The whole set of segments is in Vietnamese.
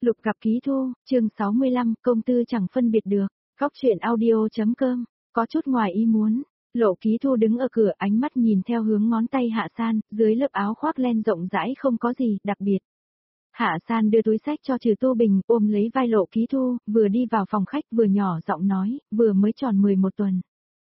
Lục gặp ký thu, chương 65, công tư chẳng phân biệt được. Góc truyện audio.com, có chút ngoài ý muốn. Lộ ký thu đứng ở cửa, ánh mắt nhìn theo hướng ngón tay Hạ San, dưới lớp áo khoác len rộng rãi không có gì đặc biệt. Hạ San đưa túi sách cho Trừ Tu Bình, ôm lấy vai Lộ ký thu, vừa đi vào phòng khách vừa nhỏ giọng nói, vừa mới tròn 11 tuần.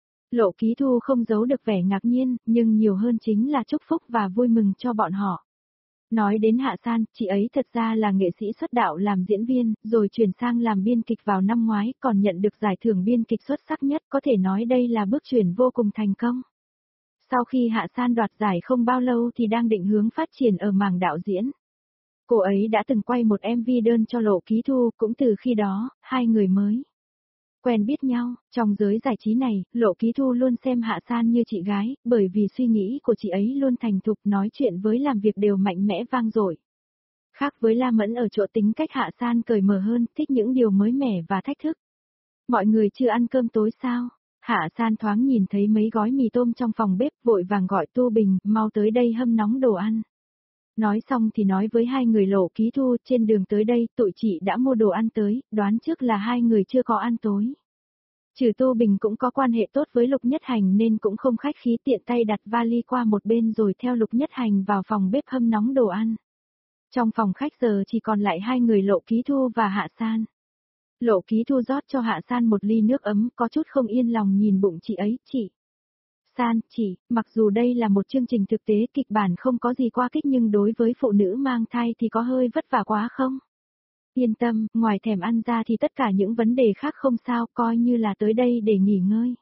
Lộ ký thu không giấu được vẻ ngạc nhiên, nhưng nhiều hơn chính là chúc phúc và vui mừng cho bọn họ. Nói đến Hạ San, chị ấy thật ra là nghệ sĩ xuất đạo làm diễn viên, rồi chuyển sang làm biên kịch vào năm ngoái, còn nhận được giải thưởng biên kịch xuất sắc nhất, có thể nói đây là bước chuyển vô cùng thành công. Sau khi Hạ San đoạt giải không bao lâu thì đang định hướng phát triển ở mảng đạo diễn. Cô ấy đã từng quay một MV đơn cho Lộ Ký Thu, cũng từ khi đó, hai người mới quen biết nhau. Trong giới giải trí này, Lộ Ký Thu luôn xem Hạ San như chị gái, bởi vì suy nghĩ của chị ấy luôn thành thục, nói chuyện với làm việc đều mạnh mẽ vang dội. Khác với La Mẫn ở chỗ tính cách Hạ San cởi mở hơn, thích những điều mới mẻ và thách thức. Mọi người chưa ăn cơm tối sao? Hạ San thoáng nhìn thấy mấy gói mì tôm trong phòng bếp, vội vàng gọi Tu Bình, mau tới đây hâm nóng đồ ăn. Nói xong thì nói với hai người Lộ Ký Thu, trên đường tới đây, tụi chị đã mua đồ ăn tới, đoán trước là hai người chưa có ăn tối. Trừ Tu Bình cũng có quan hệ tốt với Lục Nhất Hành nên cũng không khách khí, tiện tay đặt vali qua một bên rồi theo Lục Nhất Hành vào phòng bếp hâm nóng đồ ăn. Trong phòng khách giờ chỉ còn lại hai người Lộ Ký Thu và Hạ San. Lộ Ký Thu rót cho Hạ San một ly nước ấm, có chút không yên lòng nhìn bụng chị ấy, chị. San, chị, mặc dù đây là một chương trình thực tế, kịch bản không có gì quá kích nhưng đối với phụ nữ mang thai thì có hơi vất vả quá không? Yên tâm, ngoài thèm ăn ra thì tất cả những vấn đề khác không sao, coi như là tới đây để nghỉ ngơi.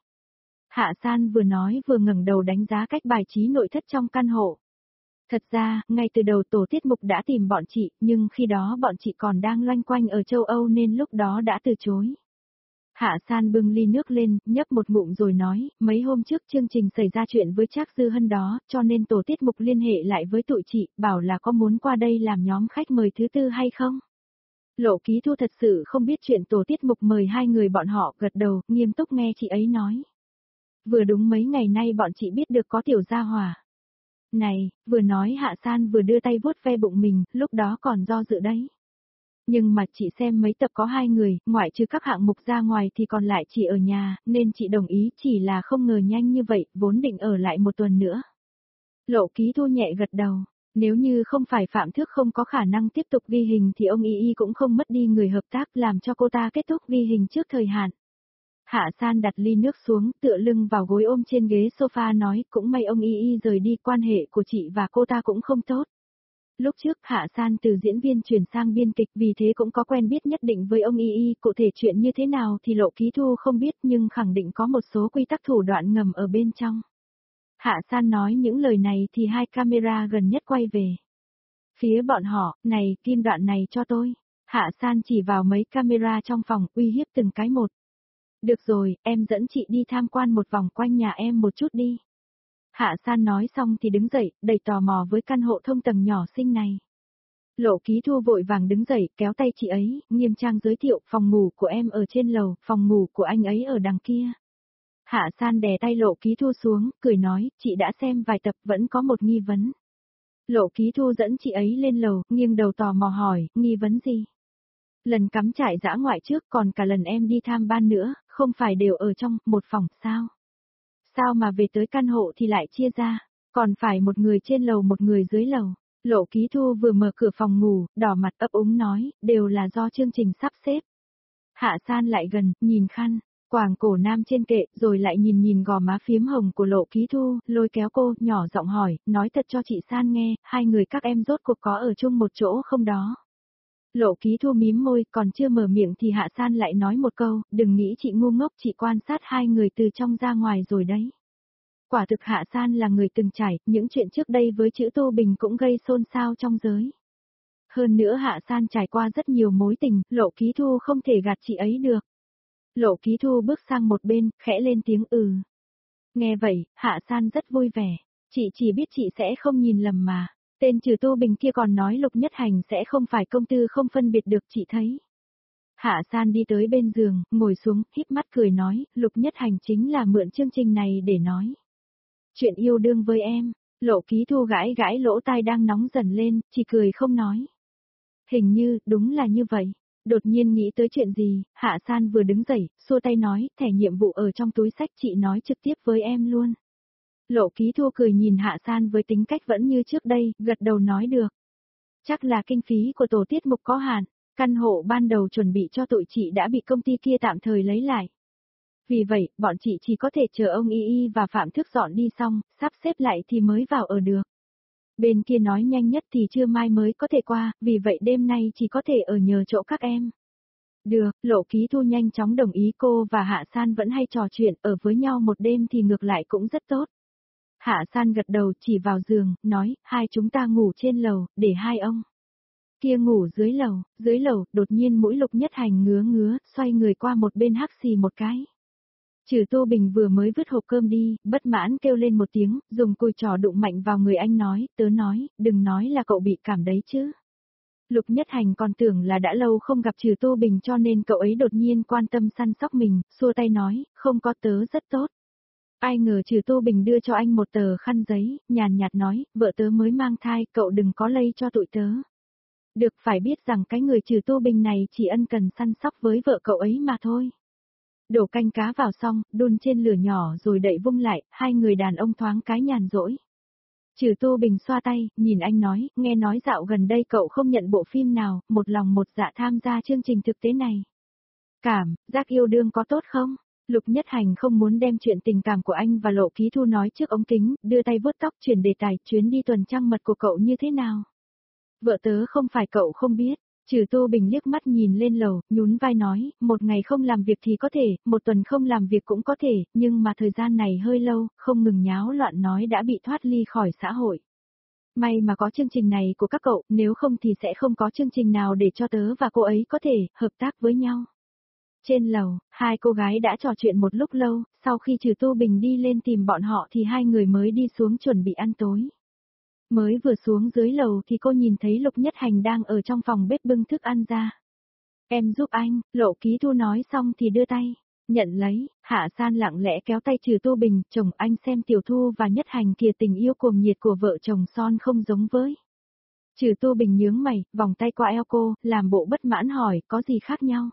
Hạ San vừa nói vừa ngẩng đầu đánh giá cách bài trí nội thất trong căn hộ. Thật ra, ngay từ đầu tổ tiết mục đã tìm bọn chị, nhưng khi đó bọn chị còn đang loanh quanh ở châu Âu nên lúc đó đã từ chối. Hạ San bưng ly nước lên, nhấp một ngụm rồi nói, mấy hôm trước chương trình xảy ra chuyện với Trác Dư Hân đó, cho nên tổ tiết mục liên hệ lại với tụi chị, bảo là có muốn qua đây làm nhóm khách mời thứ tư hay không? Lộ Ký Thu thật sự không biết chuyện tổ tiết mục mời hai người bọn họ, gật đầu, nghiêm túc nghe chị ấy nói. Vừa đúng mấy ngày nay bọn chị biết được có tiểu gia hỏa. Này, vừa nói Hạ San vừa đưa tay vuốt ve bụng mình, lúc đó còn do dự đấy. Nhưng mà chị xem mấy tập có hai người, ngoại trừ các hạng mục ra ngoài thì còn lại chỉ ở nhà, nên chị đồng ý, chỉ là không ngờ nhanh như vậy, vốn định ở lại một tuần nữa. Lộ Ký Thu nhẹ gật đầu, nếu như không phải Phạm Thước không có khả năng tiếp tục ghi hình thì ông Y cũng không mất đi người hợp tác làm cho cô ta kết thúc ghi hình trước thời hạn. Hạ San đặt ly nước xuống, tựa lưng vào gối ôm trên ghế sofa nói, cũng may ông Y rời đi, quan hệ của chị và cô ta cũng không tốt. Lúc trước Hạ San từ diễn viên chuyển sang biên kịch, vì thế cũng có quen biết nhất định với ông Y, cụ thể chuyện như thế nào thì Lộ Ký Thu không biết nhưng khẳng định có một số quy tắc thủ đoạn ngầm ở bên trong. Hạ San nói những lời này thì hai camera gần nhất quay về. Phía bọn họ, này, kim đoạn này cho tôi. Hạ San chỉ vào mấy camera trong phòng, uy hiếp từng cái một. Được rồi, em dẫn chị đi tham quan một vòng quanh nhà em một chút đi. Hạ San nói xong thì đứng dậy, đầy tò mò với căn hộ thông tầng nhỏ xinh này. Lộ Ký Thu vội vàng đứng dậy, kéo tay chị ấy, nghiêm trang giới thiệu, phòng ngủ của em ở trên lầu, phòng ngủ của anh ấy ở đằng kia. Hạ San đè tay Lộ Ký Thu xuống, cười nói, chị đã xem vài tập vẫn có một nghi vấn. Lộ Ký Thu dẫn chị ấy lên lầu, nghiêng đầu tò mò hỏi, nghi vấn gì? Lần cắm trại dã ngoại trước còn cả lần em đi tham ban nữa, không phải đều ở trong một phòng sao? Sao mà về tới căn hộ thì lại chia ra, còn phải một người trên lầu một người dưới lầu? Lộ Ký Thu vừa mở cửa phòng ngủ, đỏ mặt ấp úng nói, đều là do chương trình sắp xếp. Hạ San lại gần, nhìn khăn, quàng cổ nam trên kệ, rồi lại nhìn gò má phiếm hồng của Lộ Ký Thu, lôi kéo cô, nhỏ giọng hỏi, nói thật cho chị San nghe, hai người các em rốt cuộc có ở chung một chỗ không đó? Lộ Ký Thu mím môi, còn chưa mở miệng thì Hạ San lại nói một câu, đừng nghĩ chị ngu ngốc, chị quan sát hai người từ trong ra ngoài rồi đấy. Quả thực Hạ San là người từng trải, những chuyện trước đây với chữ Tu Bình cũng gây xôn xao trong giới. Hơn nữa Hạ San trải qua rất nhiều mối tình, Lộ Ký Thu không thể gạt chị ấy được. Lộ Ký Thu bước sang một bên, khẽ lên tiếng ừ. Nghe vậy, Hạ San rất vui vẻ. Chị chỉ biết chị sẽ không nhìn lầm mà. Tên Trừ Tu Bình kia còn nói Lục Nhất Hành sẽ không phải công tư không phân biệt được, chị thấy. Hạ San đi tới bên giường, ngồi xuống, híp mắt cười nói, Lục Nhất Hành chính là mượn chương trình này để nói chuyện yêu đương với em. Lộ Ký Thu gãi gãi lỗ tai đang nóng dần lên, chỉ cười không nói. Hình như, đúng là như vậy. Đột nhiên nghĩ tới chuyện gì, Hạ San vừa đứng dậy, xua tay nói, thẻ nhiệm vụ ở trong túi sách chị nói trực tiếp với em luôn. Lộ Ký Thu cười nhìn Hạ San với tính cách vẫn như trước đây, gật đầu nói được. Chắc là kinh phí của tổ tiết mục có hạn, căn hộ ban đầu chuẩn bị cho tụi chị đã bị công ty kia tạm thời lấy lại. Vì vậy, bọn chị chỉ có thể chờ ông Y Y và Phạm Thức dọn đi xong, sắp xếp lại thì mới vào ở được. Bên kia nói nhanh nhất thì trưa mai mới có thể qua, vì vậy đêm nay chỉ có thể ở nhờ chỗ các em. Được, Lộ Ký Thu nhanh chóng đồng ý, cô và Hạ San vẫn hay trò chuyện, ở với nhau một đêm thì ngược lại cũng rất tốt. Hạ San gật đầu chỉ vào giường, nói, hai chúng ta ngủ trên lầu, để hai ông kia ngủ dưới lầu, đột nhiên mũi Lục Nhất Hành ngứa ngứa, xoay người qua một bên hắc xì một cái. Trừ Tô Bình vừa mới vứt hộp cơm đi, bất mãn kêu lên một tiếng, dùng cùi trỏ đụng mạnh vào người anh nói, tớ nói, đừng nói là cậu bị cảm đấy chứ. Lục Nhất Hành còn tưởng là đã lâu không gặp Trừ Tô Bình cho nên cậu ấy đột nhiên quan tâm săn sóc mình, xua tay nói, không có, tớ rất tốt. Ai ngờ Trừ Tô Bình đưa cho anh một tờ khăn giấy, nhàn nhạt nói, vợ tớ mới mang thai, cậu đừng có lây cho tụi tớ. Được, phải biết rằng cái người Trừ Tô Bình này chỉ ân cần săn sóc với vợ cậu ấy mà thôi. Đổ canh cá vào xong, đun trên lửa nhỏ rồi đậy vung lại, hai người đàn ông thoáng cái nhàn rỗi. Trừ Tô Bình xoa tay, nhìn anh nói, nghe nói dạo gần đây cậu không nhận bộ phim nào, một lòng một dạ tham gia chương trình thực tế này. Cảm giác yêu đương có tốt không? Lục Nhất Hành không muốn đem chuyện tình cảm của anh và Lộ Ký Thu nói trước ống kính, đưa tay vuốt tóc chuyển đề tài, chuyến đi tuần trăng mật của cậu như thế nào? Vợ tớ không phải cậu không biết. Trừ Tô Bình liếc mắt nhìn lên lầu, nhún vai nói, một ngày không làm việc thì có thể, một tuần không làm việc cũng có thể, nhưng mà thời gian này hơi lâu, không ngừng nháo loạn nói đã bị thoát ly khỏi xã hội. May mà có chương trình này của các cậu, nếu không thì sẽ không có chương trình nào để cho tớ và cô ấy có thể hợp tác với nhau. Trên lầu, hai cô gái đã trò chuyện một lúc lâu, sau khi Trừ Tô Bình đi lên tìm bọn họ thì hai người mới đi xuống chuẩn bị ăn tối. Mới vừa xuống dưới lầu thì cô nhìn thấy Lục Nhất Hành đang ở trong phòng bếp bưng thức ăn ra. Em giúp anh, Lộ Ký Thu nói xong thì đưa tay. Nhận lấy, Hạ San lặng lẽ kéo tay Trừ Tô Bình, chồng anh xem Tiểu Thu và Nhất Hành kìa, tình yêu cuồng nhiệt của vợ chồng son không giống với. Trừ Tô Bình nhướng mày, vòng tay qua eo cô, làm bộ bất mãn hỏi, có gì khác nhau?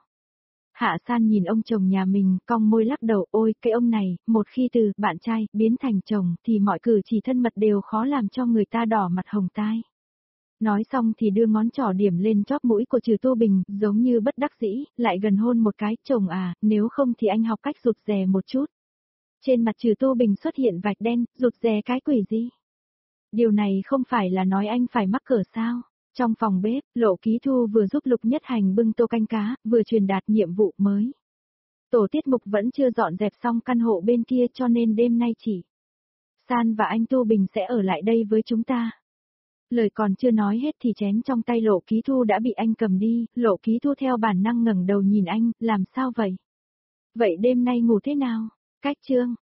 Hạ San nhìn ông chồng nhà mình, cong môi lắc đầu, ôi, cái ông này, một khi từ bạn trai biến thành chồng thì mọi cử chỉ thân mật đều khó làm cho người ta đỏ mặt hồng tai. Nói xong thì đưa ngón trỏ điểm lên chóp mũi của Trừ Tô Bình, giống như bất đắc dĩ, lại gần hôn một cái, chồng à, nếu không thì anh học cách rụt rè một chút. Trên mặt Trừ Tô Bình xuất hiện vạch đen, rụt rè cái quỷ gì? Điều này không phải là nói anh phải mắc cỡ sao? Trong phòng bếp, Lộ Ký Thu vừa giúp Lục Nhất Hành bưng tô canh cá, vừa truyền đạt nhiệm vụ mới. Tổ tiết mục vẫn chưa dọn dẹp xong căn hộ bên kia cho nên đêm nay chỉ San và anh Tô Bình sẽ ở lại đây với chúng ta. Lời còn chưa nói hết thì chén trong tay Lộ Ký Thu đã bị anh cầm đi, Lộ Ký Thu theo bản năng ngẩng đầu nhìn anh, làm sao vậy? Vậy đêm nay ngủ thế nào? Cách chương